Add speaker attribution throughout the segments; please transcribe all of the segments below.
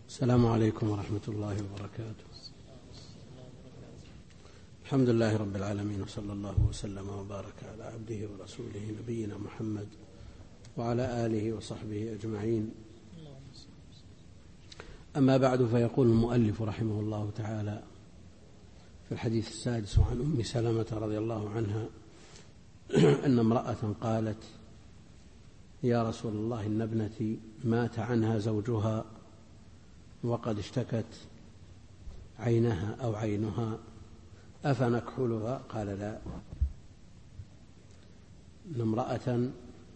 Speaker 1: السلام عليكم ورحمة الله وبركاته. الحمد لله رب العالمين، وصلى الله وسلم وبارك على عبده ورسوله نبينا محمد وعلى آله وصحبه أجمعين. أما بعد، فيقول المؤلف رحمه الله تعالى في الحديث السادس عن أم سلمة رضي الله عنها أن امرأة قالت: يا رسول الله، إن ابنتي مات عنها زوجها وقد اشتكت عينها أو عينها، أفنكحلها؟ قال: لا. إن امرأة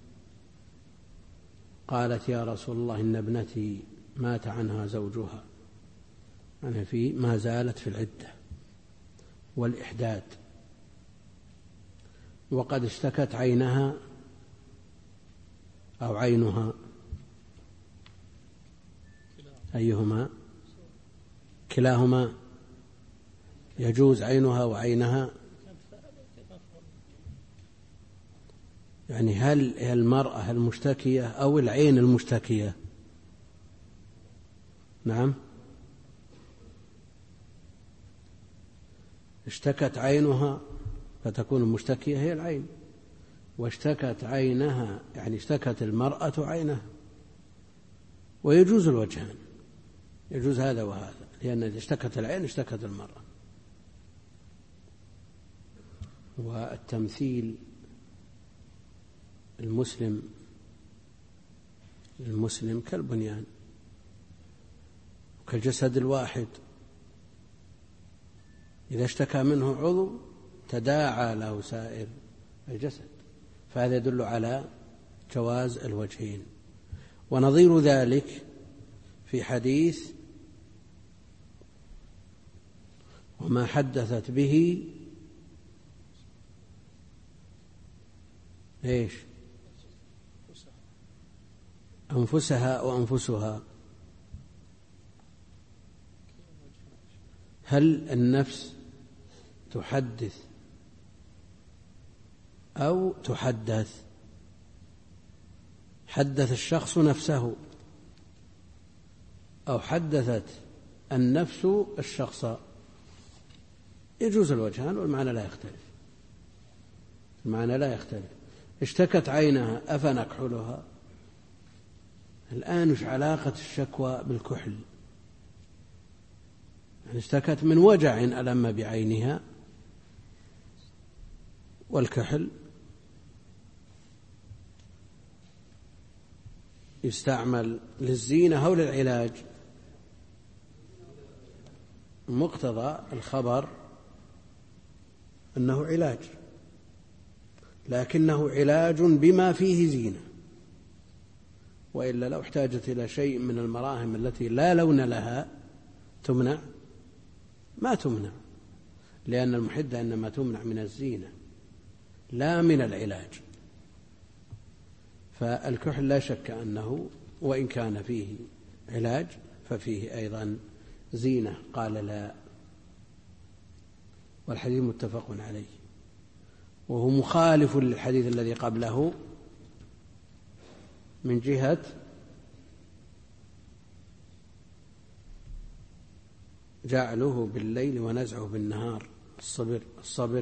Speaker 1: قالت: يا رسول الله، إن ابنتي مات عنها زوجها، يعني ما زالت في العدة والإحداد، وقد اشتكت عينها أو عينها، أيهما؟ كلاهما يجوز، عينها وعينها. يعني هل المرأة المشتكية أو العين المشتكية؟ نعم، اشتكت عينها فتكون المشتكية هي العين، واشتكت عينها يعني اشتكت المرأة عينها. ويجوز الوجهان، يجوز هذا وهذا، لأن إذا اشتكت العين اشتكت المرأة. والتمثيل المسلم كالبنيان وكالجسد الواحد، إذا اشتكى منه عضو تداعى له سائر الجسد، فهذا يدل على جواز الوجهين. ونظير ذلك في حديث: وما حدثت به إيش؟ أنفسها وأنفسها. هل النفس تحدث أو تحدث؟ حدث الشخص نفسه أو حدثت النفس الشخص، يجوز الوجهان والمعنى لا يختلف. المعنى لا يختلف. اشتكت عينها، أفنكحلها؟ الآن وش علاقة الشكوى بالكحل؟ يعني اشتكت من وجع ألم بعينها، والكحل يستعمل للزينة أو للعلاج. مقتضى الخبر أنه علاج، لكنه علاج بما فيه زينة، وإلا لو احتاجت إلى شيء من المراهم التي لا لون لها تمنع؟ ما تمنع، لأن المحدة إنما تمنع من الزينة لا من العلاج. فالكحل لا شك أنه وإن كان فيه علاج ففيه أيضا زينة. قال: لا. والحديث متفق عليه، وهو مخالف للحديث الذي قبله من جهة جعله بالليل ونزعه بالنهار، الصبر.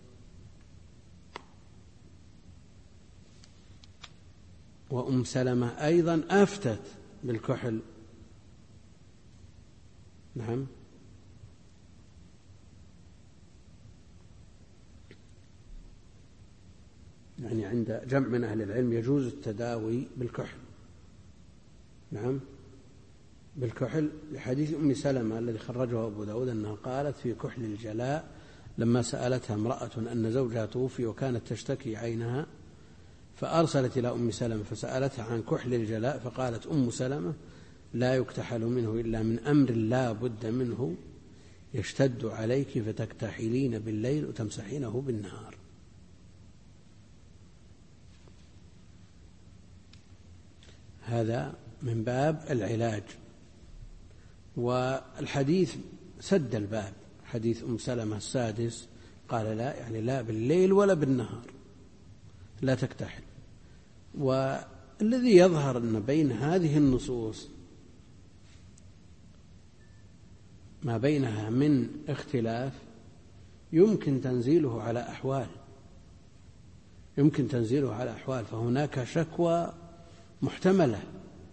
Speaker 1: وأم سلمة أيضا أفتت بالكحل. نعم، يعني عند جمع من أهل العلم يجوز التداوي بالكحل. نعم، بالكحل، لحديث أم سلمة الذي خرجه أبو داود أنها قالت في كحل الجلاء لما سألتها امرأة أن زوجها توفي وكانت تشتكي عينها، فأرسلت إلى أم سلمة فسألتها عن كحل الجلاء، فقالت أم سلمة: لا يكتحل منه إلا من أمر لا بد منه يشتد عليك فتكتحلين بالليل وتمسحينه بالنهار. هذا من باب العلاج. والحديث سد الباب، حديث أم سلمة السادس قال: لا، يعني لا بالليل ولا بالنهار، لا تكتحل. والذي يظهر أن بين هذه النصوص ما بينها من اختلاف يمكن تنزيله على أحوال، فهناك شكوى محتملة،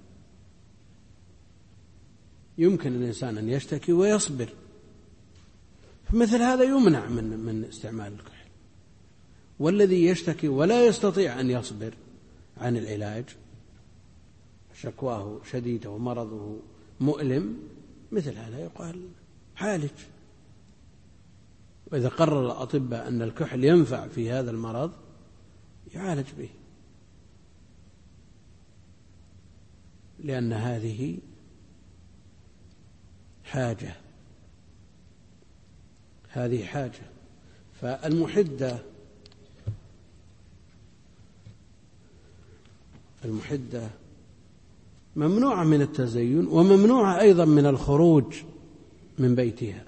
Speaker 1: يمكن الإنسان أن يشتكي ويصبر، فمثل هذا يمنع من استعمال الكحل. والذي يشتكي ولا يستطيع أن يصبر عن العلاج، شكواه شديدة ومرضه مؤلم، مثل هذا يقال عالج. وإذا قرر الأطباء أن الكحل ينفع في هذا المرض يعالج به، لأن هذه حاجة. فالمحدة ممنوعة من التزين، وممنوعة أيضا من الخروج من بيتها،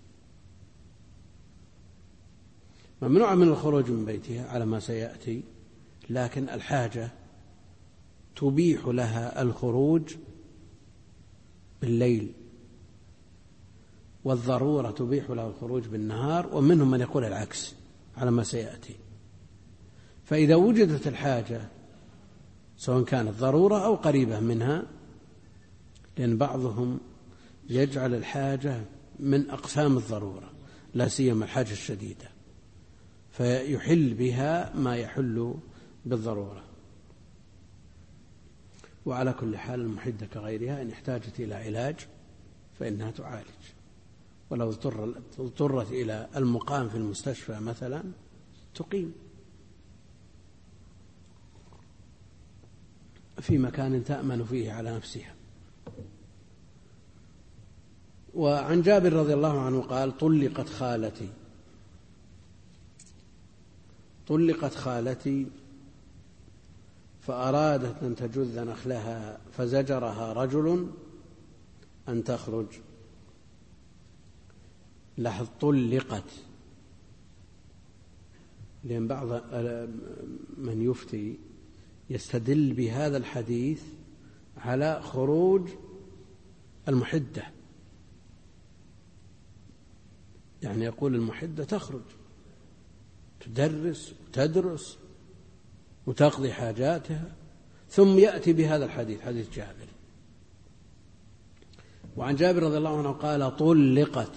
Speaker 1: على ما سيأتي. لكن الحاجة تبيح لها الخروج بالليل، والضرورة تبيح لها الخروج بالنهار، ومنهم من يقول العكس على ما سيأتي. فإذا وجدت الحاجة، سواء كانت ضرورة أو قريبة منها، لأن بعضهم يجعل الحاجة من أقسام الضرورة، لا سيما الحاجة الشديدة، فيحل بها ما يحل بالضرورة. وعلى كل حال المحدة كغيرها إن احتاجت إلى علاج فإنها تعالج، ولو اضطرت إلى المقام في المستشفى مثلا تقيم في مكان تأمن فيه على نفسها. وعن جابر رضي الله عنه قال: طلقت خالتي فأرادت أن تجذ نخلها فزجرها رجل أن تخرج. لاحظ طلقت، لأن بعض من يفتي يستدل بهذا الحديث على خروج المحدة، يعني يقول المحدة تخرج تدرس وتدرس وتقضي حاجاتها، ثم يأتي بهذا الحديث، حديث جابر. وعن جابر رضي الله عنه قال: طلقت.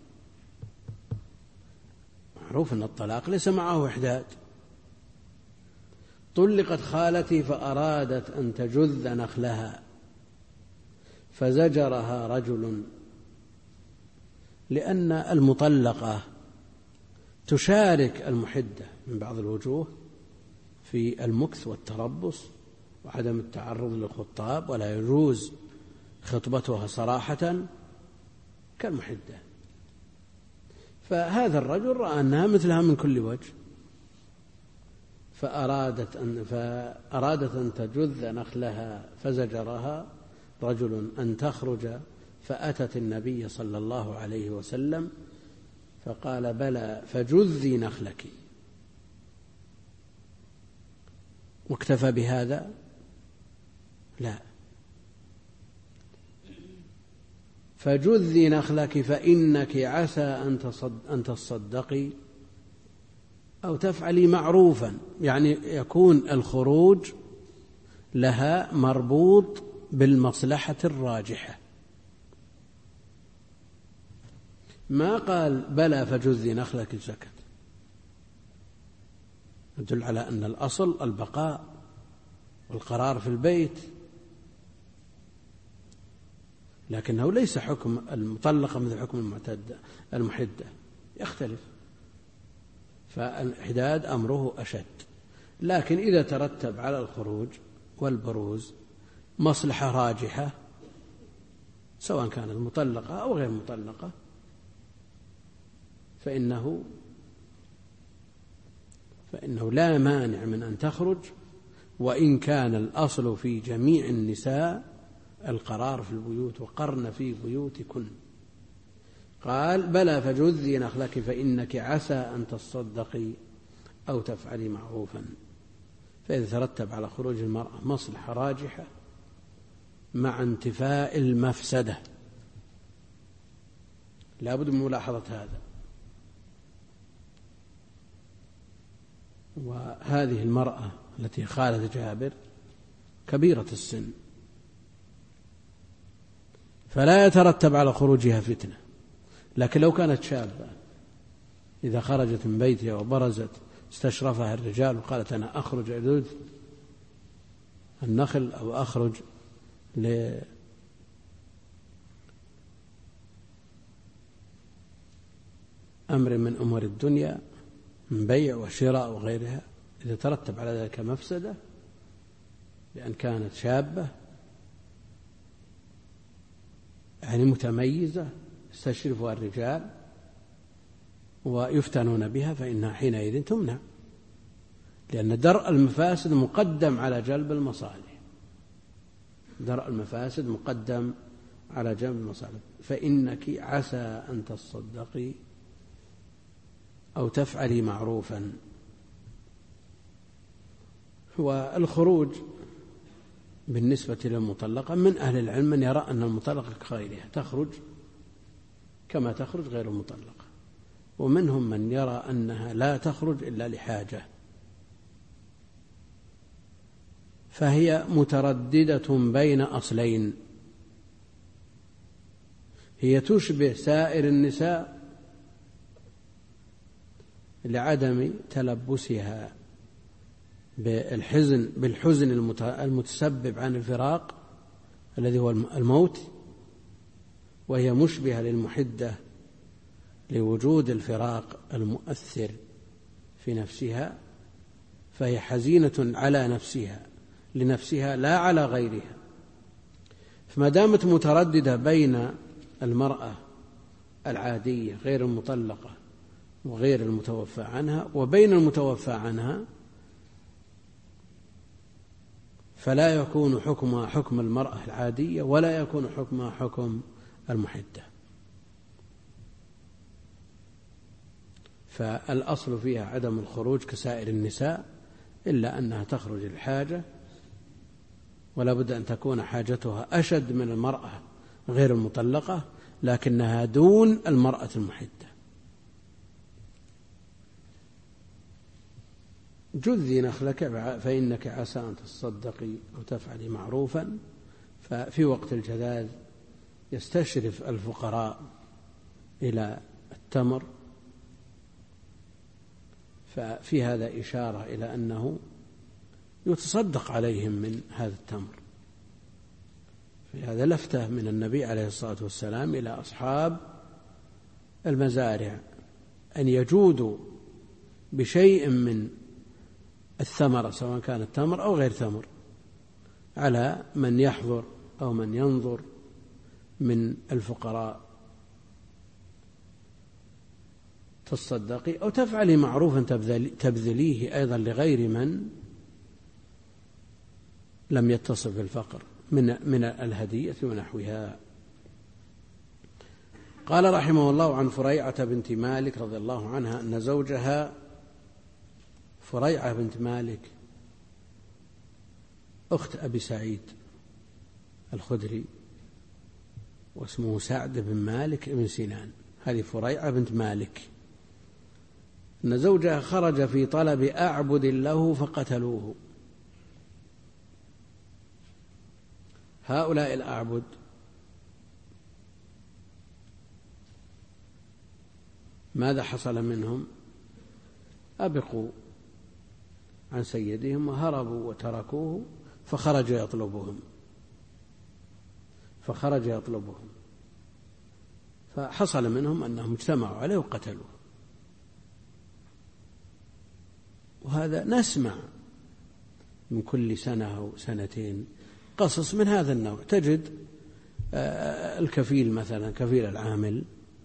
Speaker 1: معروف أن الطلاق ليس معه إحداد. طلقت خالتي فأرادت أن تجذ نخلها فزجرها رجل، لأن المطلقة تشارك المحدة من بعض الوجوه في المكث والتربص وعدم التعرض للخطاب، ولا يجوز خطبتها صراحة كالمحدة. فهذا الرجل رأى أنها مثلها من كل وجه، فأرادت أن تجذ نخلها فزجرها رجل أن تخرج، فأتت النبي صلى الله عليه وسلم فقال: بلى، فجذي نخلك. واكتفى بهذا؟ لا، فجذي نخلك فإنك عسى أن تصدقي أو تفعلي معروفا، يعني يكون الخروج لها مربوط بالمصلحة الراجحة. ما قال بلى فجذي نخلك سكت، يدل على أن الأصل البقاء والقرار في البيت، لكنه ليس حكم المطلقة مثل حكم المحدة، يختلف. فالإحداد أمره أشد، لكن إذا ترتب على الخروج والبروز مصلحة راجحة، سواء كانت مطلقة أو غير مطلقة، فإنه لا مانع من أن تخرج، وإن كان الأصل في جميع النساء القرار في البيوت، وقرن في بيوتكن. قال: بلى فجذي نخلك فإنك عسى أن تصدقي أو تفعلي معروفا. فإذا ترتب على خروج المرأة مصلحة راجحة مع انتفاء المفسدة، لا بد من ملاحظة هذا. وهذه المرأة التي خالت جابر كبيرة السن، فلا يترتب على خروجها فتنة، لكن لو كانت شابة إذا خرجت من بيتها وبرزت استشرفها الرجال وقالت أنا أخرج أدود النخل أو أخرج لأمر من أمور الدنيا من بيع وشراء وغيرها، إذا ترتب على ذلك مفسدة لأن كانت شابة يعني متميزة يستشرفها الرجال ويفتنون بها، فإنها حينئذ تمنع، لأن درء المفاسد مقدم على جلب المصالح. درء المفاسد مقدم على جلب المصالح. فإنك عسى أن تصدقي أو تفعلي معروفا. والخروج بالنسبة للمطلقة من أهل العلم من يرى أن المطلقة كغيرها تخرج كما تخرج غير المطلقة، ومنهم من يرى أنها لا تخرج إلا لحاجة، فهي مترددة بين أصلين: هي تشبه سائر النساء لعدم تلبسها بالحزن المتسبب عن الفراق الذي هو الموت، وهي مشبهة للمحدة لوجود الفراق المؤثر في نفسها، فهي حزينة على نفسها لنفسها لا على غيرها. فما دامت مترددة بين المرأة العادية غير المطلقة وغير المتوفى عنها وبين المتوفى عنها، فلا يكون حكمها حكم المرأة العادية ولا يكون حكمها حكم المحدة. فالأصل فيها عدم الخروج كسائر النساء، إلا أنها تخرج الحاجة، ولا بد أن تكون حاجتها أشد من المرأة غير المطلقة، لكنها دون المرأة المحدة. جذي نخلك فإنك عسى أن تصدقي أو تفعلي معروفا. ففي وقت الجذاذ يستشرف الفقراء إلى التمر، ففي هذا إشارة إلى أنه يتصدق عليهم من هذا التمر. في هذا لفتة من النبي عليه الصلاة والسلام إلى أصحاب المزارع أن يجودوا بشيء من الثمرة سواء كان التمر أو غير تمر على من يحضر أو من ينظر من الفقراء. تصدقي أو تفعلي معروفا تبذليه أيضا لغير من لم يتصف بالفقر من الهدية ونحوها. قال رحمه الله عن فريعة بنت مالك رضي الله عنها أن زوجها فريعة بنت مالك أخت أبي سعيد الخدري واسمه سعد بن مالك بن سنان، هذه فريعة بنت مالك، أن زوجها خرج في طلب أعبد له فقتلوه. هؤلاء الأعبد ماذا حصل منهم؟ أبقوا عن سيدهم وهربوا وتركوه، فخرج يطلبهم فحصل منهم أنهم اجتمعوا عليه وقتلوه. وهذا نسمع من كل سنة أو سنتين قصص من هذا النوع. تجد الكفيل مثلا، كفيل العامل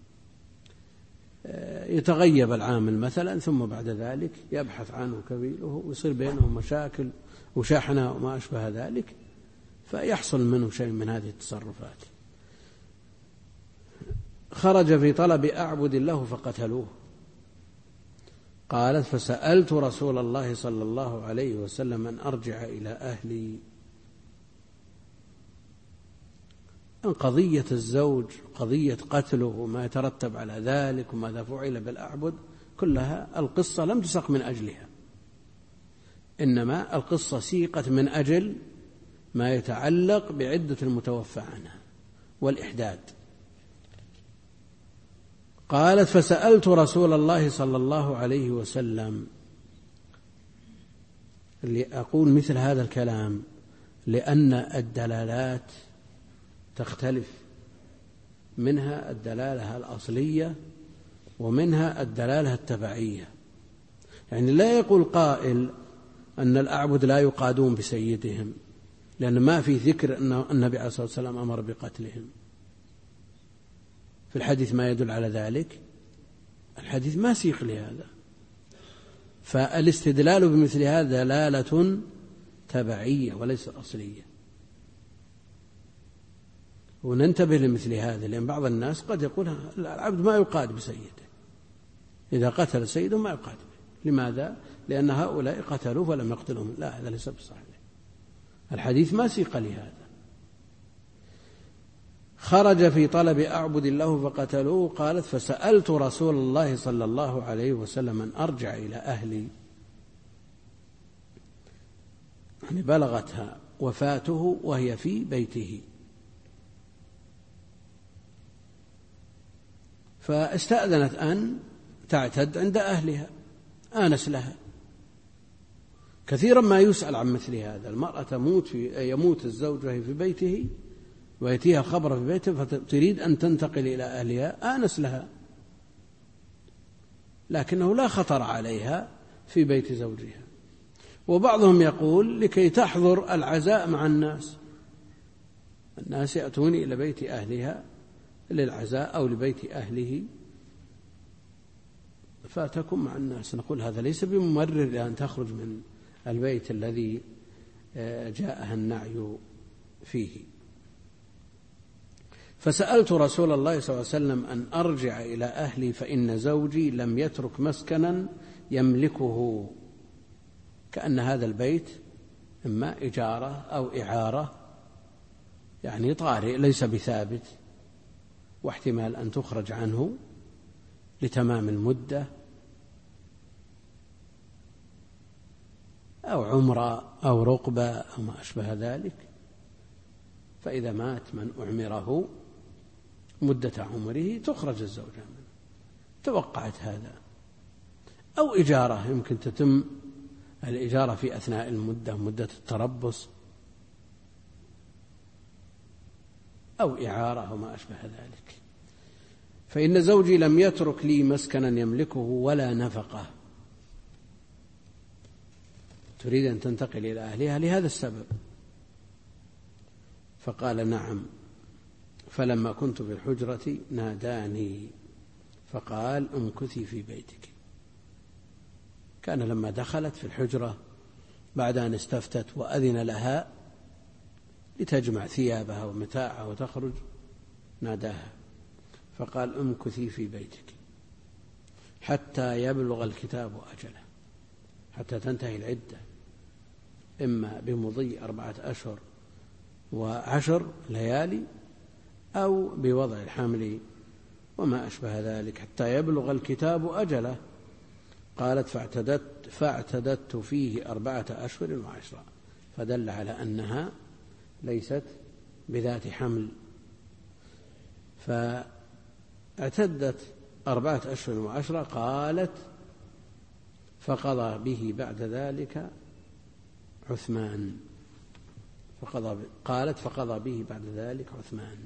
Speaker 1: يتغيب العامل مثلا، ثم بعد ذلك يبحث عنه كفيله ويصير بينهم مشاكل وشحنة وما أشبه ذلك، فيحصل منه شيء من هذه التصرفات. خرج في طلب أعبد له فقتلوه. قالت فسألت رسول الله صلى الله عليه وسلم أن أرجع إلى أهلي. قضية الزوج، قضية قتله وما يترتب على ذلك وماذا فعل بالأعبد، كلها القصة لم تسق من أجلها، إنما القصة سيقت من أجل ما يتعلق بعدة المتوفى عنها والإحداد. قالت: فسألت رسول الله صلى الله عليه وسلم. أقول مثل هذا الكلام لأن الدلالات تختلف، منها الدلالة الأصلية ومنها الدلالة التبعية. يعني لا يقول قائل أن الأعبد لا يقادون بسيدهم، لأن ما في ذكر أن النبي عليه الصلاة والسلام أمر بقتلهم في الحديث، ما يدل على ذلك. الحديث ما سيق لهذا، فالاستدلال بمثل هذا دلالة تبعية وليس أصلية. وننتبه لمثل هذا، لأن بعض الناس قد يقول العبد ما يقاد بسيده، إذا قتل سيده ما يقاد به. لماذا؟ لأن هؤلاء قتلوه فلم يقتلهم. لا، هذا ليس بصحيح، الحديث ما سيق لهذا. خرج في طلب أعبد الله فقتلوه. قالت: فسألت رسول الله صلى الله عليه وسلم أن أرجع إلى أهلي، يعني بلغتها وفاته وهي في بيته، فاستأذنت أن تعتد عند أهلها، آنس لها. كثيرا ما يسأل عن مثل هذا، المرأة يموت الزوج وهي في بيته ويأتيها الخبر في بيته فتريد أن تنتقل إلى أهلها، آنس لها، لكنه لا خطر عليها في بيت زوجها. وبعضهم يقول لكي تحضر العزاء مع الناس يأتون إلى بيت أهلها للعزاء أو لبيت أهله فتكون مع الناس. نقول هذا ليس بممرر لأن تخرج من البيت الذي جاءها النعي فيه. فسألت رسول الله صلى الله عليه وسلم أن أرجع إلى أهلي فإن زوجي لم يترك مسكنا يملكه، كأن هذا البيت إما إجارة أو إعارة، يعني طارئ ليس بثابت، واحتمال أن تخرج عنه لتمام المدة أو عمرة أو رقبة أو ما أشبه ذلك. فإذا مات من أعمره مدة عمره تخرج الزوجة منه، توقعت هذا. أو إجارة، يمكن تتم الإجارة في أثناء المدة، مدة التربص، أو إعارة أو ما أشبه ذلك. فإن زوجي لم يترك لي مسكنا يملكه ولا نفقة، تريد أن تنتقل إلى أهلها لهذا السبب. فقال: نعم. فلما كنت في الحجرة ناداني فقال: امكثي في بيتك. كان لما دخلت في الحجرة بعد أن استفتت وأذن لها لتجمع ثيابها ومتاعها وتخرج، ناداها فقال: امكثي في بيتك حتى يبلغ الكتاب أجله، حتى تنتهي العدة، إما بمضي 4 أشهر و10 ليالي أو بوضع الحمل وما أشبه ذلك، حتى يبلغ الكتاب أجله. قالت: فاعتددت فيه 4 أشهر و10، فدل على أنها ليست بذات حمل، فاعتدت 4 أشهر و10. قالت: فقضى به بعد ذلك عثمان. قالت: فقضى به بعد ذلك عثمان.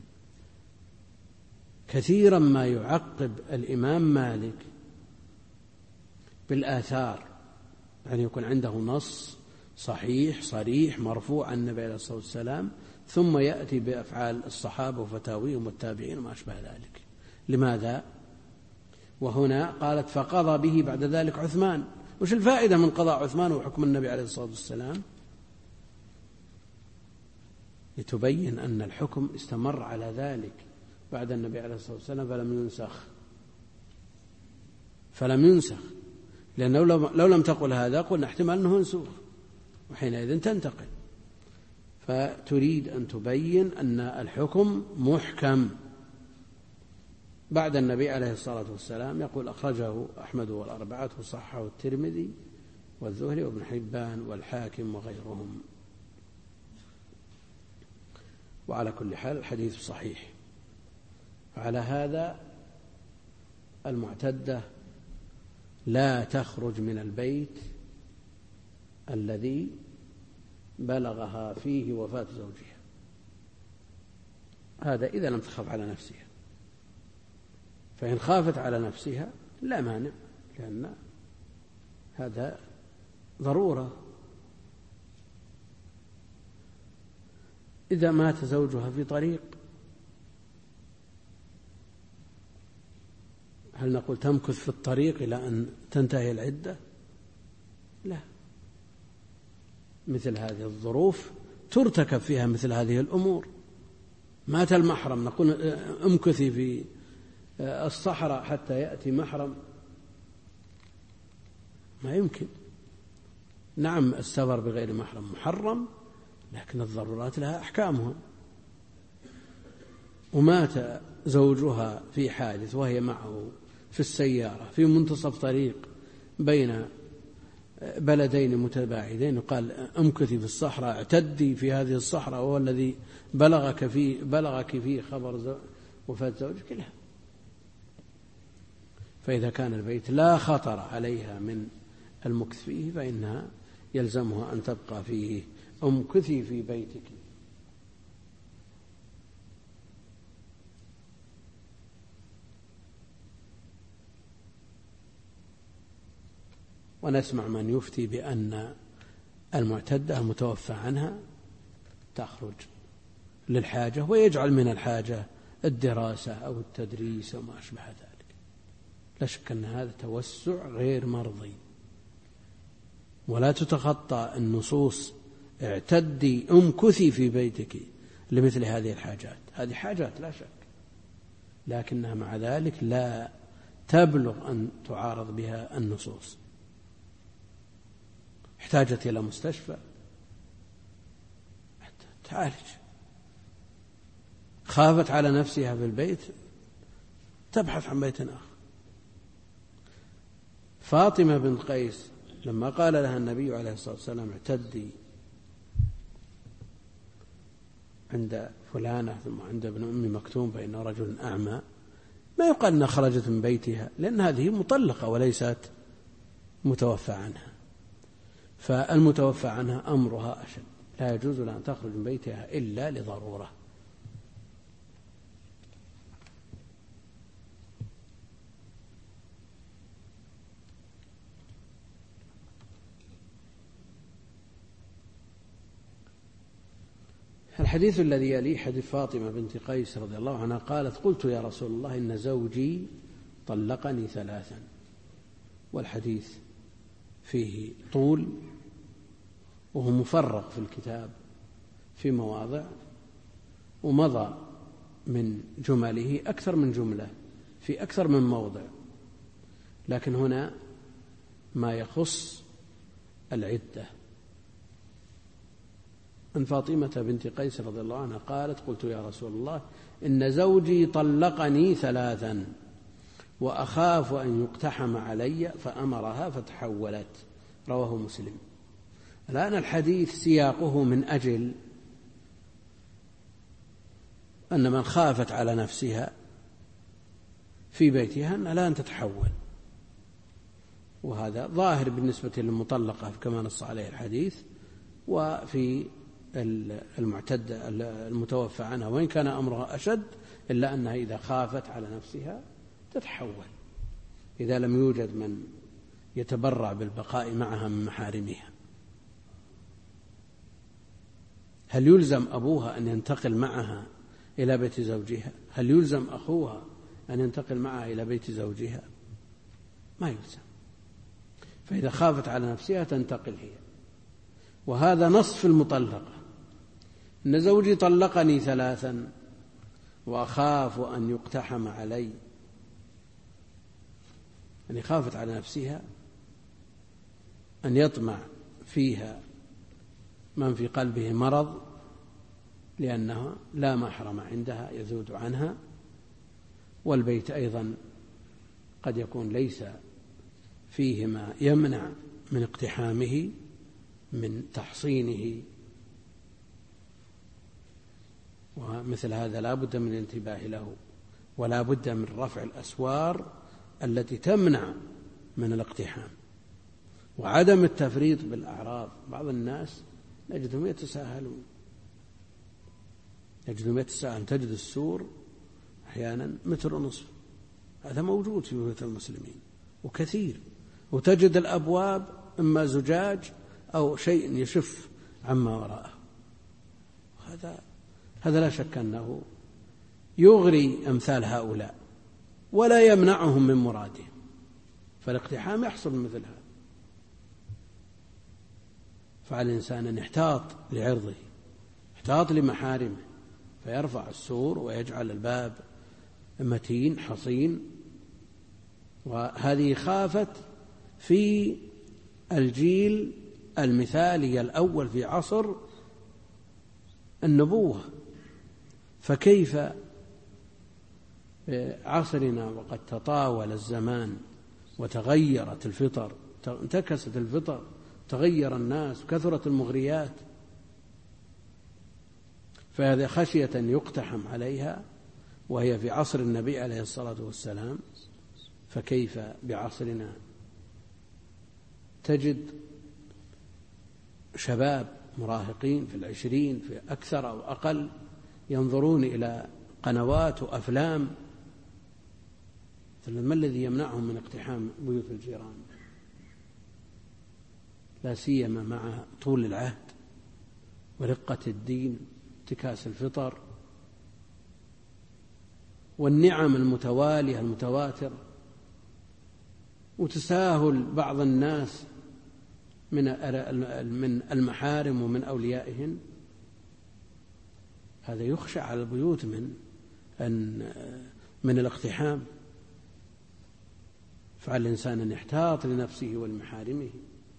Speaker 1: كثيرا ما يعقب الإمام مالك بالآثار، يعني يكون عنده نص صحيح صريح مرفوع عن النبي عليه الصلاة والسلام، ثم يأتي بأفعال الصحابة وفتاويهم والتابعين وما أشبه ذلك. لماذا؟ وهنا قالت: فقضى به بعد ذلك عثمان. وش الفائدة من قضاء عثمان وحكم النبي عليه الصلاة والسلام؟ لتبين أن الحكم استمر على ذلك بعد النبي عليه الصلاة والسلام فلم ينسخ، لأنه لو لم تقل هذا قلنا احتمال أنه منسوخ وحينئذ تنتقل. فتريد أن تبين أن الحكم محكم بعد النبي عليه الصلاة والسلام. يقول أخرجه أحمد والأربعة وصححه الترمذي والزهري وابن حبان والحاكم وغيرهم. وعلى كل حال الحديث صحيح. فعلى هذا المعتدة لا تخرج من البيت الذي بلغها فيه وفاة زوجها، هذا إذا لم تخف على نفسها. فإن خافت على نفسها لا مانع، لأن هذا ضرورة. إذا مات زوجها في طريق هل نقول تمكث في الطريق إلى أن تنتهي العدة؟ لا، مثل هذه الظروف ترتكب فيها مثل هذه الأمور. مات المحرم نقول امكثي في الصحراء حتى يأتي محرم؟ ما يمكن. نعم السفر بغير محرم محرم، لكن الضرورات لها أحكامها. ومات زوجها في حادث وهي معه في السيارة في منتصف طريق بين بلدين متباعدين، وقال امكثي في الصحراء، اعتدي في هذه الصحراء، وهو الذي بلغك فيه خبر وفاة زوجك، لا. فإذا كان البيت لا خطر عليها من المكث فيه فإنها يلزمها أن تبقى فيه. امكثي في بيتك. ونسمع من يفتي بأن المعتدة المتوفى عنها تخرج للحاجة، ويجعل من الحاجة الدراسة أو التدريس أو ما أشبه ذلك. لا شك أن هذا توسع غير مرضي، ولا تتخطى النصوص اعتدي امكثي في بيتك لمثل هذه الحاجات. هذه حاجات لا شك، لكنها مع ذلك لا تبلغ أن تعارض بها النصوص. احتاجت إلى مستشفى حتى تعالج، خافت على نفسها في البيت تبحث عن بيت آخر. فاطمة بنت قيس لما قال لها النبي عليه الصلاة والسلام اعتدي عند فلانة ثم عند ابن أم مكتوم فإنه رجل أعمى، ما يقال أنها خرجت من بيتها، لأن هذه مطلقة وليست متوفى عنها. فالمتوفى عنها أمرها أشد، لا يجوز لها أن تخرج من بيتها إلا لضرورة. الحديث الذي يليه حديث فاطمة بنت قيس رضي الله عنها قالت قلت يا رسول الله إن زوجي طلقني 3. والحديث فيه طول وهو مفرغ في الكتاب في مواضع، ومضى من جمله أكثر من جملة في أكثر من موضع، لكن هنا ما يخص العدة. أن فاطمة بنت قيس رضي الله عنها قالت قلت يا رسول الله إن زوجي طلقني 3 وأخاف أن يقتحم علي فأمرها فتحولت. رواه مسلم. الآن الحديث سياقه من أجل أن من خافت على نفسها في بيتها أن لا تتحول، وهذا ظاهر بالنسبة للمطلقة كما نص عليه الحديث، وفي المعتدة المتوفى عنها وإن كان أمرها أشد إلا أنها إذا خافت على نفسها تتحول إذا لم يوجد من يتبرع بالبقاء معها من محارمها. هل يلزم أبوها أن ينتقل معها إلى بيت زوجها؟ هل يلزم أخوها أن ينتقل معها إلى بيت زوجها؟ ما يلزم. فإذا خافت على نفسها تنتقل هي. وهذا نصف المطلقة، إن زوجي طلقني 3 وأخاف أن يقتحم علي، يعني خافت على نفسها أن يطمع فيها من في قلبه مرض لأنها لا محرم عندها يذود عنها، والبيت أيضا قد يكون ليس فيه ما يمنع من اقتحامه من تحصينه، ومثل هذا لا بد من الانتباه له، ولا بد من رفع الأسوار التي تمنع من الاقتحام، وعدم التفريط بالأعراض. بعض الناس نجدهم يتساهلون، تجد السور أحيانا متر ونصف، هذا موجود في بيوت المسلمين وكثير، وتجد الأبواب إما زجاج أو شيء يشف عما وراءه. هذا لا شك أنه يغري أمثال هؤلاء ولا يمنعهم من مرادهم، فالاقتحام يحصل مثل هذا. فعلى الإنسان أن يحتاط لعرضه، يحتاط لمحارمه، فيرفع السور ويجعل الباب متين حصين. وهذه خافت في الجيل المثالي الأول في عصر النبوة، فكيف عصرنا وقد تطاول الزمان وتغيرت الفطر، انتكست الفطر، تغير الناس، كثرت المغريات، فهذا خشية أن يقتحم عليها وهي في عصر النبي عليه الصلاة والسلام، فكيف بعصرنا؟ تجد شباب مراهقين في 20 في أكثر أو أقل ينظرون إلى قنوات وأفلام، ما الذي يمنعهم من اقتحام بيوت الجيران؟ لا سيما مع طول العهد ورقة الدين، انتكاس الفطر والنعم المتوالية المتواترة، وتساهل بعض الناس من المحارم ومن أوليائهن. هذا يخشى على البيوت من الاقتحام. فعلى الإنسان أن يحتاط لنفسه ولمحارمه.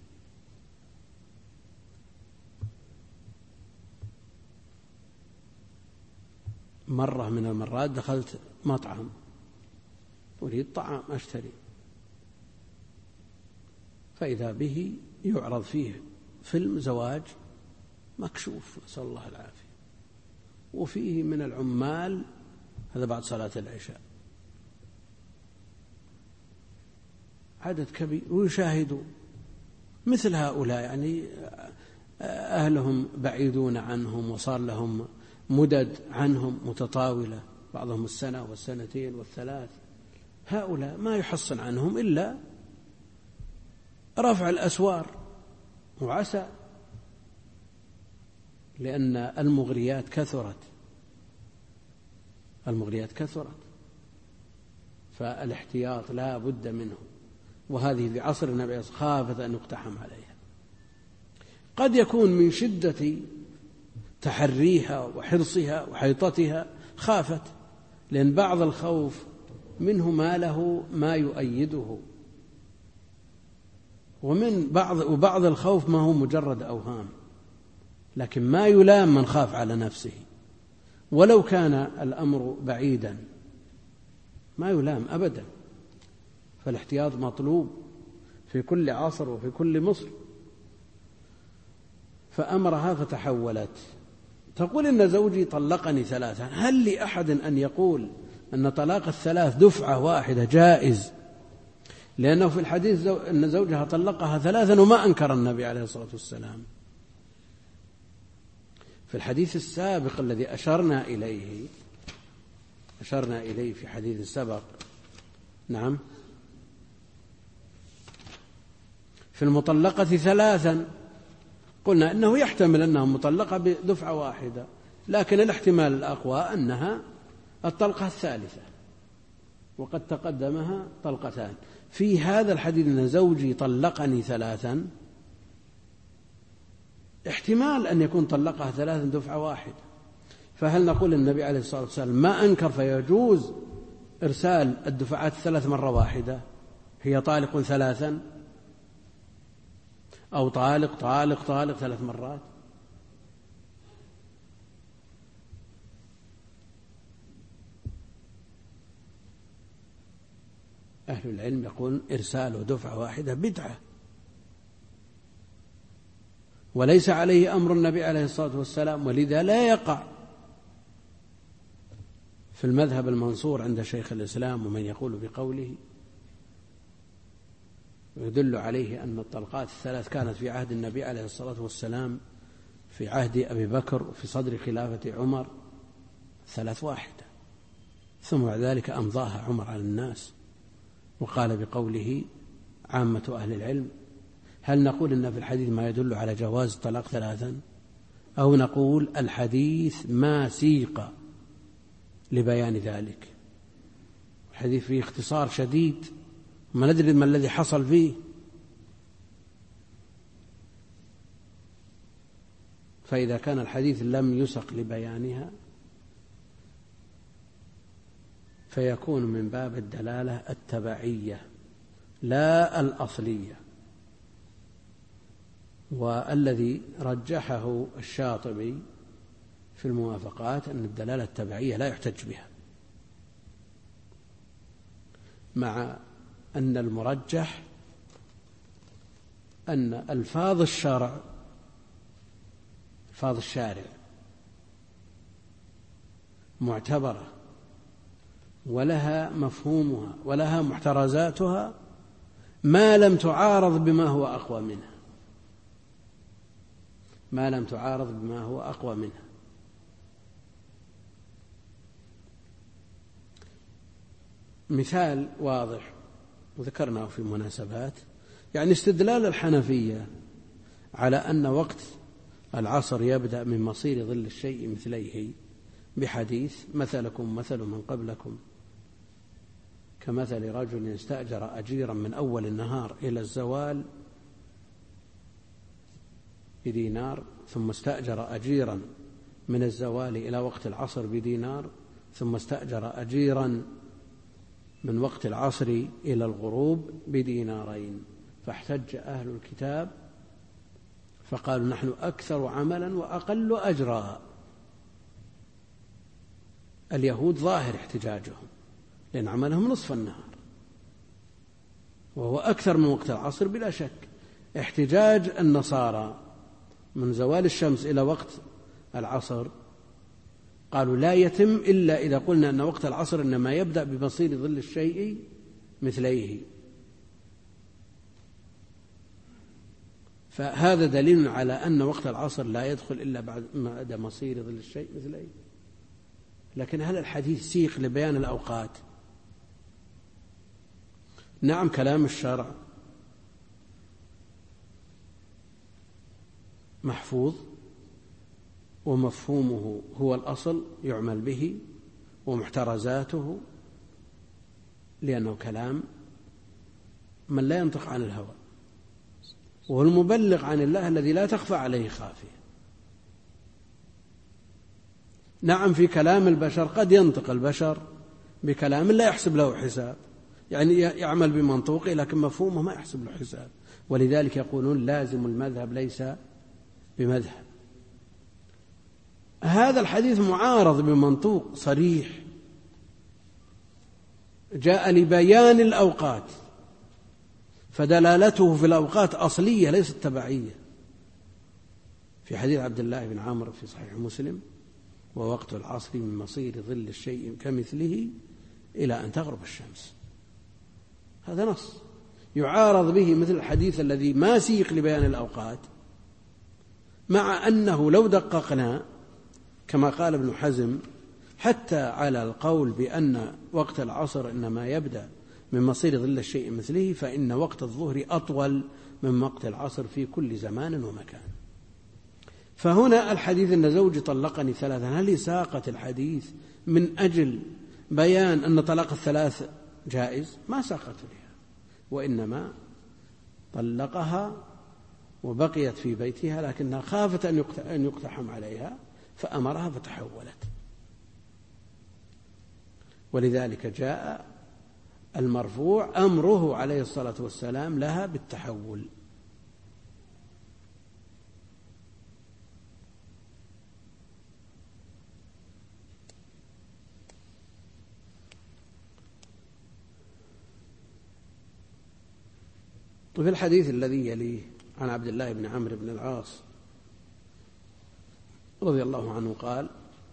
Speaker 1: مرة من المرات دخلت مطعم أريد طعام أشتري، فإذا به يعرض فيه فيلم زواج مكشوف، نسأل الله العافية، وفيه من العمال، هذا بعد صلاة العشاء، عدد كبير، ويشاهدوا مثل هؤلاء، يعني أهلهم بعيدون عنهم وصار لهم مدد عنهم متطاولة، بعضهم السنة والسنتين والثلاث. هؤلاء ما يحصل عنهم إلا رفع الأسوار، وعسى، لأن المغريات كثرت، فالاحتياط لا بد منه. وهذه في عصر النبي خافت أن يقتحم عليها. قد يكون من شدة تحريها وحرصها وحيطتها خافت، لأن بعض الخوف منه ما له ما يؤيده، وبعض الخوف ما هو مجرد أوهام، لكن ما يلام من خاف على نفسه، ولو كان الأمر بعيدا ما يلام أبدا. فالاحتياط مطلوب في كل عصر وفي كل مصر. فأمرها فتحولت، تقول إن زوجي طلقني 3. هل لأحد أن يقول أن طلاق الثلاث دفعة واحدة جائز؟ لأنه في الحديث أن زوجها طلقها 3 وما أنكر النبي عليه الصلاة والسلام. في الحديث السابق الذي أشرنا إليه في حديث السبق، نعم، في المطلقة 3 قلنا إنه يحتمل أنها مطلقة بدفعة واحدة، لكن الاحتمال الأقوى أنها الطلقة الثالثة، وقد تقدمها طلقتان. في هذا الحديث أن زوجي طلقني 3 احتمال أن يكون طلقها 3 دفعة واحدة. فهل نقول النبي عليه الصلاة والسلام ما أنكر فيجوز إرسال الدفعات 3 مرة واحدة، هي طالق 3 أو طالق 3 مرات؟ أهل العلم يقول إرساله دفعة واحدة بدعة، وليس عليه أمر النبي عليه الصلاة والسلام، ولذا لا يقع في المذهب المنصور عند شيخ الإسلام ومن يقول بقوله، يدل عليه أن الطلقات الثلاث كانت في عهد النبي عليه الصلاة والسلام، في عهد أبي بكر وفي صدر خلافة عمر 3 واحدة، ثم بعد ذلك أمضاها عمر على الناس وقال بقوله عامة أهل العلم. هل نقول إن في الحديث ما يدل على جواز الطلاق 3، أو نقول الحديث ما سيق لبيان ذلك؟ الحديث فيه اختصار شديد، ما ندري ما الذي حصل فيه. فإذا كان الحديث لم يسق لبيانها فيكون من باب الدلالة التبعية لا الأصلية، والذي رجحه الشاطبي في الموافقات أن الدلالة التبعية لا يحتج بها، مع أن المرجح أن ألفاظ الشرع، ألفاظ الشارع معتبرة ولها مفهومها ولها محترزاتها ما لم تعارض بما هو أقوى منها، ما لم تعارض بما هو أقوى منها. مثال واضح وذكرناه في مناسبات، يعني استدلال الحنفية على أن وقت العصر يبدأ من مصير ظل الشيء مثليه بحديث مثلكم مثل من قبلكم كمثل رجل استأجر أجيرا من أول النهار إلى الزوال بدينار، ثم استأجر أجيرا من الزوال إلى وقت العصر بدينار، ثم استأجر أجيرا من وقت العصر إلى الغروب بدينارين، فاحتج أهل الكتاب فقالوا نحن أكثر عملا وأقل أجرا. اليهود ظاهر احتجاجهم لأن عملهم نصف النهار وهو أكثر من وقت العصر بلا شك. احتجاج النصارى من زوال الشمس إلى وقت العصر قالوا لا يتم إلا إذا قلنا أن وقت العصر إنما يبدأ بمصير ظل الشيء مثليه، فهذا دليل على أن وقت العصر لا يدخل إلا بعد مصير ظل الشيء مثليه. لكن هل الحديث سيق لبيان الأوقات؟ نعم، كلام الشرع محفوظ ومفهومه هو الأصل يعمل به، ومحترزاته لأنه كلام من لا ينطق عن الهوى، وهو المبلغ عن الله الذي لا تخفى عليه خافية. نعم، في كلام البشر قد ينطق البشر بكلام لا يحسب له حساب، يعني يعمل بمنطوقه لكن مفهومه ما يحسب له حساب، ولذلك يقولون لازم المذهب ليس بمذهب. هذا الحديث معارض بمنطوق صريح جاء لبيان الأوقات، فدلالته في الأوقات أصلية ليست تبعية. في حديث عبد الله بن عمرو في صحيح مسلم ووقت العصر من مصير ظل الشيء كمثله إلى أن تغرب الشمس، هذا نص يعارض به مثل الحديث الذي ما سيق لبيان الأوقات، مع أنه لو دققنا كما قال ابن حزم حتى على القول بأن وقت العصر إنما يبدأ من مصير ظل الشيء مثله، فإن وقت الظهر أطول من وقت العصر في كل زمان ومكان. فهنا الحديث أن زوجي طلقني 3، هل ساقت الحديث من أجل بيان أن طلاق 3 جائز؟ ما ساقت لها، وإنما طلقها وبقيت في بيتها لكنها خافت أن يقتحم عليها فأمرها فتحولت، ولذلك جاء المرفوع أمره عليه الصلاة والسلام لها بالتحول. وفي الحديث الذي يليه عن عبد الله بن عمرو بن العاص رضي الله عنه قال: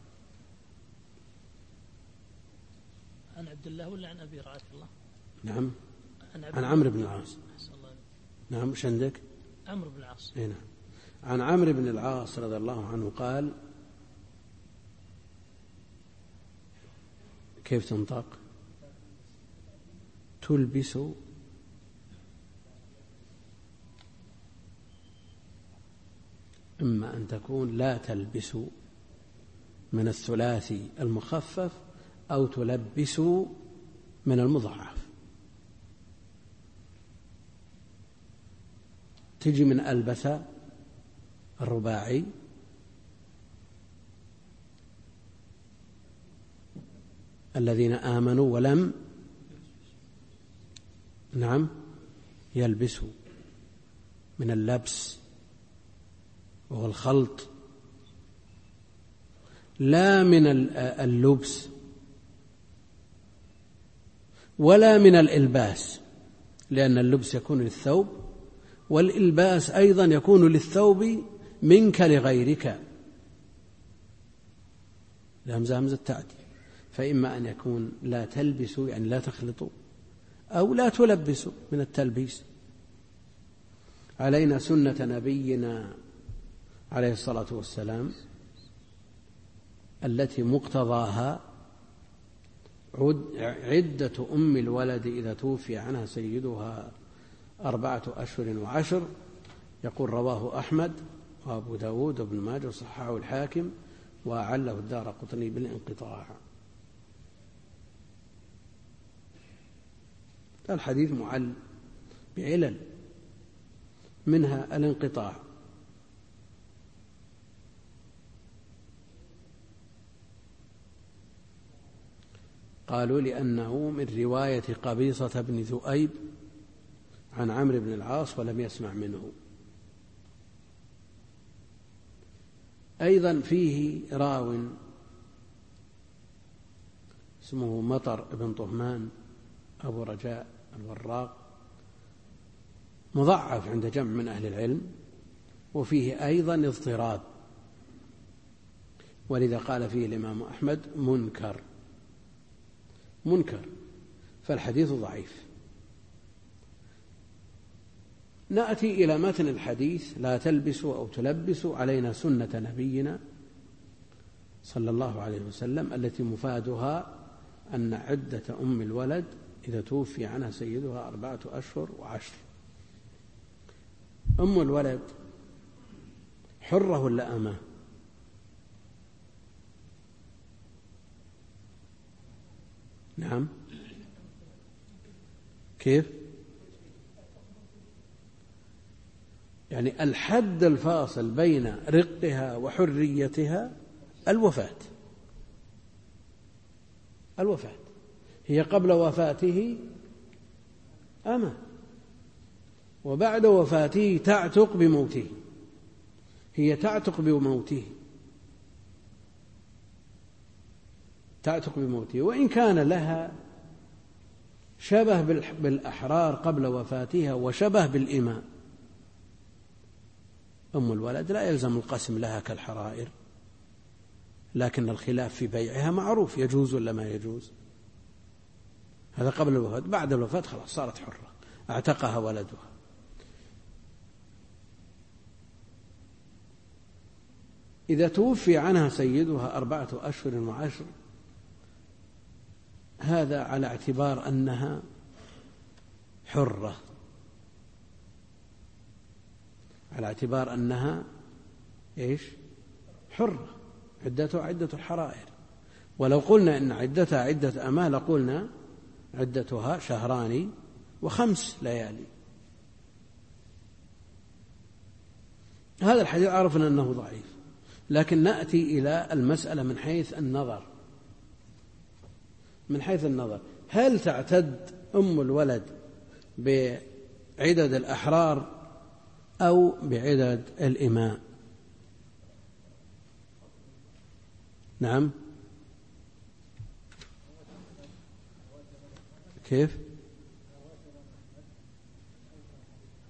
Speaker 2: عن عبد الله ولا عن أبي رعاك الله؟
Speaker 1: نعم، عن عمرو بن العاص. نعم، وش عندك؟
Speaker 2: عمرو بن العاص.
Speaker 1: نعم، عن عمرو بن العاص رضي الله عنه قال: كيف تنطق؟ تلبس إما أن تكون لا تلبس من الثلاثي المخفف أو تلبس من المضاعف. تجي من ألبس الرباعي، الذين آمنوا ولم يلبسوا، من اللبس وهو الخلط، لا من اللبس ولا من الإلباس، لأن اللبس يكون للثوب والإلباس أيضا يكون للثوب منك لغيرك، الهمزة همزة التعدي. فإما أن يكون لا تلبسوا يعني لا تخلطوا، أو لا تلبسوا من التلبيس. علينا سنة نبينا عليه الصلاة والسلام التي مقتضاها عدة أم الولد إذا توفي عنها سيدها 4 أشهر وعشر. يقول: رواه أحمد وأبو داود وابن ماجه وصححه الحاكم وأعله الدارقطني بالانقطاع. الحديث معل بعلل، منها الانقطاع. قالوا لأنه من رواية قبيصة بن ذؤيب عن عمرو بن العاص ولم يسمع منه. أيضا فيه راو اسمه مطر بن طهمان أبو رجاء الوراق، مضعف عند جمع من أهل العلم، وفيه أيضا اضطراب، ولذا قال فيه الإمام أحمد منكر، فالحديث ضعيف. نأتي إلى متن الحديث: لا تلبسوا أو تلبسوا، علينا سنة نبينا صلى الله عليه وسلم التي مفادها أن عدة أم الولد إذا توفي عنها سيدها 4 أشهر وعشر. أم الولد حرة ولا أمة؟ نعم، كيف؟ يعني الحد الفاصل بين رقها وحريتها الوفاة. هي قبل وفاته أمة، وبعد وفاته تعتق بموته. هي تعتق بموته، وإن كان لها شبه بالأحرار قبل وفاتها وشبه بالإماء. أم الولد لا يلزم القسم لها كالحرائر، لكن الخلاف في بيعها معروف، يجوز ولا ما يجوز. هذا قبل الوفاة. بعد الوفاة خلاص صارت حرة، اعتقها ولدها. إذا توفي عنها سيدها 4 أشهر وعشر، هذا على اعتبار أنها حرة، على اعتبار أنها حرة، عدتها عدة الحرائر. ولو قلنا إن عدتها عدة أمة لقلنا عدتها 2 و5 ليالي. هذا الحديث عرفنا أنه ضعيف، لكن نأتي إلى المسألة من حيث النظر. هل تعتد أم الولد بعدد الأحرار أو بعدد الإماء؟ نعم، كيف؟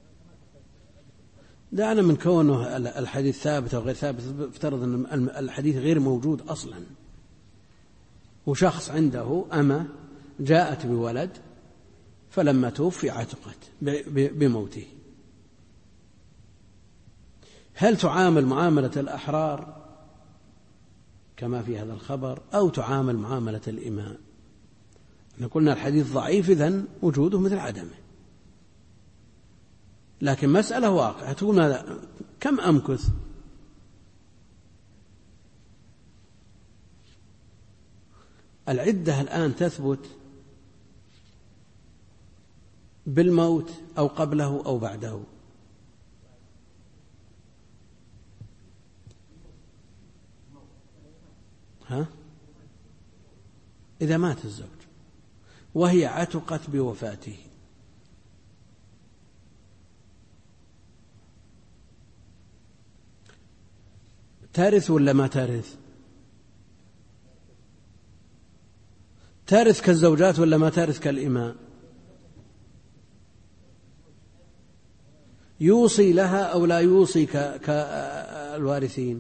Speaker 1: دعنا من كونه الحديث ثابت أو غير ثابت، افترض أن الحديث غير موجود أصلا، وشخص عنده أمة جاءت بولد فلما توفي عتقت بموته، هل تعامل معاملة الأحرار كما في هذا الخبر أو تعامل معاملة الإماء؟ احنا قلنا الحديث ضعيف، إذن وجوده مثل عدمه، لكن مسألة واقعة. تقول ماذا؟ كم أمكث؟ العدة الآن تثبت بالموت أو قبله أو بعده؟ ها؟ إذا مات الزوج وهي عتقت بوفاته، ترث ولا ما ترث؟ ترث كالزوجات ولا ما ترث كالإماء؟ يوصي لها أو لا يوصي كالوارثين؟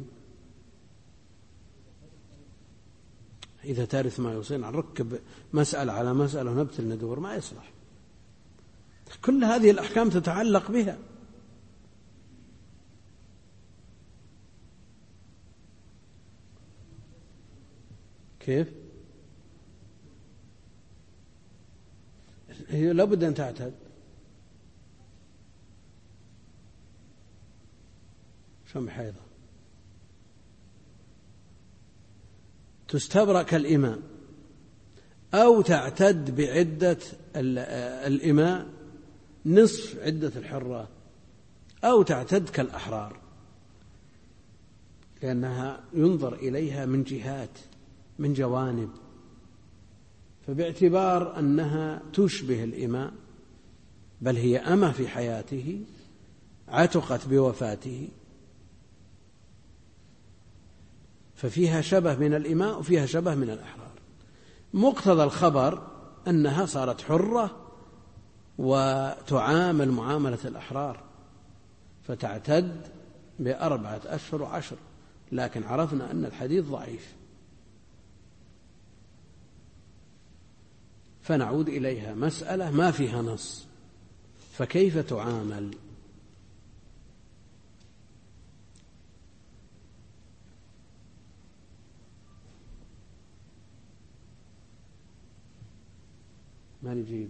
Speaker 1: إذا ترث ما يوصين، نركب مسألة على مسألة ونبتل ندور، ما يصلح. كل هذه الأحكام تتعلق بها. كيف؟ هي لابد أن تعتد. شم حيضة تستبرأ كالإماء، أو تعتد بعدة الإماء نصف عدة الحرة، أو تعتد كالأحرار، لأنها ينظر إليها من جهات، من جوانب، فباعتبار أنها تشبه الإماء بل هي أمة في حياته عتقت بوفاته، ففيها شبه من الإماء وفيها شبه من الأحرار. مقتضى الخبر أنها صارت حرة وتعامل معاملة الأحرار، فتعتد ب4 أشهر و10، لكن عرفنا أن الحديث ضعيف، فنعود إليها مسألة ما فيها نص، فكيف تعامل؟ ما نجيب.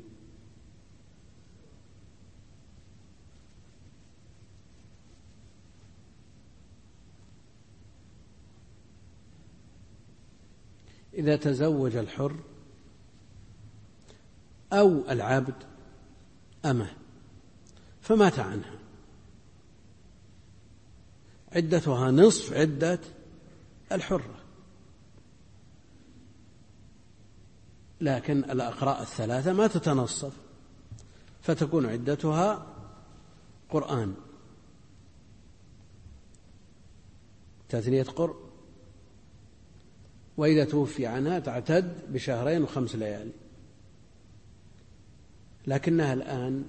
Speaker 1: إذا تزوج الحر أو العبد أمه فمات عنها، عدتها نصف عدة الحرة، لكن الأقراء الثلاثة ما تتنصف، فتكون عدتها قرآن، تثنية قرء، وإذا توفي عنها تعتد ب2 و5 ليالي، لكنها الآن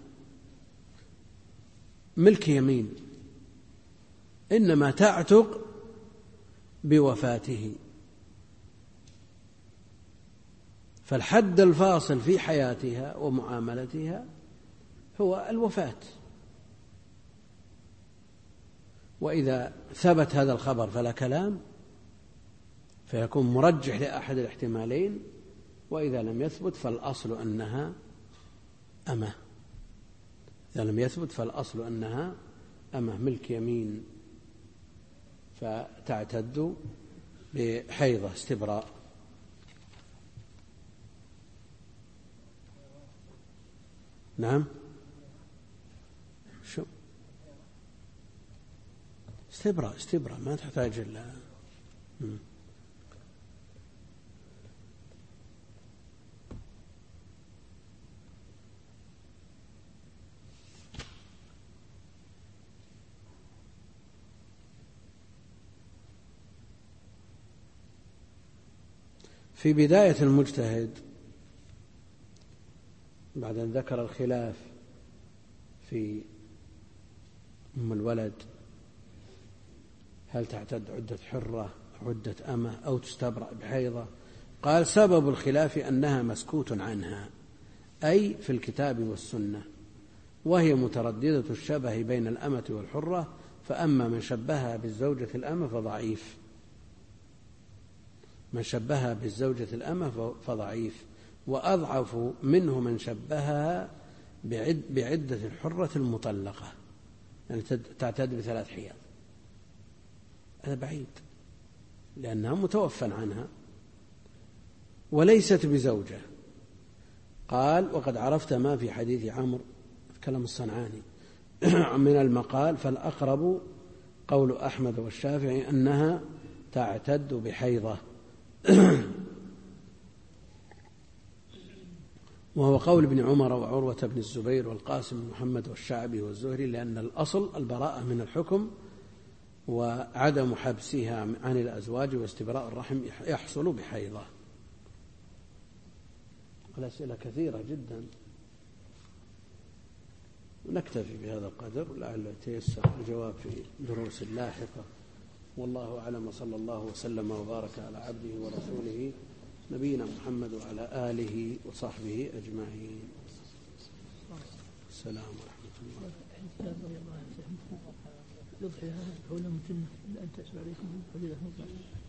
Speaker 1: ملك يمين، إنما تعتق بوفاته، فالحد الفاصل في حياتها ومعاملتها هو الوفاة. وإذا ثبت هذا الخبر فلا كلام، فيكون مرجح لأحد الاحتمالين، وإذا لم يثبت فالأصل أنها أمة، إذا لم يثبت فالأصل أنها أمة ملك يمين، فتعتد بحيضة استبراء. نعم، شو استبراء ما تحتاج إلا في بداية المجتهد بعد أن ذكر الخلاف في أم الولد هل تعتد عدة حرة عدة أمة أو تستبرأ بحيضة؟ قال سبب الخلاف أنها مسكوت عنها، أي في الكتاب والسنة، وهي مترددة الشبه بين الأمة والحرة، فأما من شبهها بالزوجة الأمة فضعيف، من شبهها بالزوجة الأمة فضعيف، وأضعف منه من شبهها بعدة الحرة المطلقة، يعني تعتد ب3 حيض، هذا بعيد لأنها متوفى عنها وليست بزوجة. قال وقد عرفت ما في حديث عمرو كلام الصنعاني من المقال، فالأقرب قول أحمد والشافعي أنها تعتد بحيضة وهو قول ابن عمر وعروة بن الزبير والقاسم بن محمد والشعبي والزهري، لأن الأصل البراءة من الحكم وعدم حبسها عن الأزواج واستبراء الرحم يحصل بحيضة. الأسئلة كثيرة جدا، ونكتفي بهذا القدر لعل يتيسر الجواب في دروس لاحقة. والله أعلم، وصلى الله وسلم وبارك على عبده ورسوله نبينا محمد وعلى آله وصحبه أجمعين. السلام ورحمة الله.
Speaker 2: يضحي هذا هو لم تنه إلا أن تأسر عليكم فلذا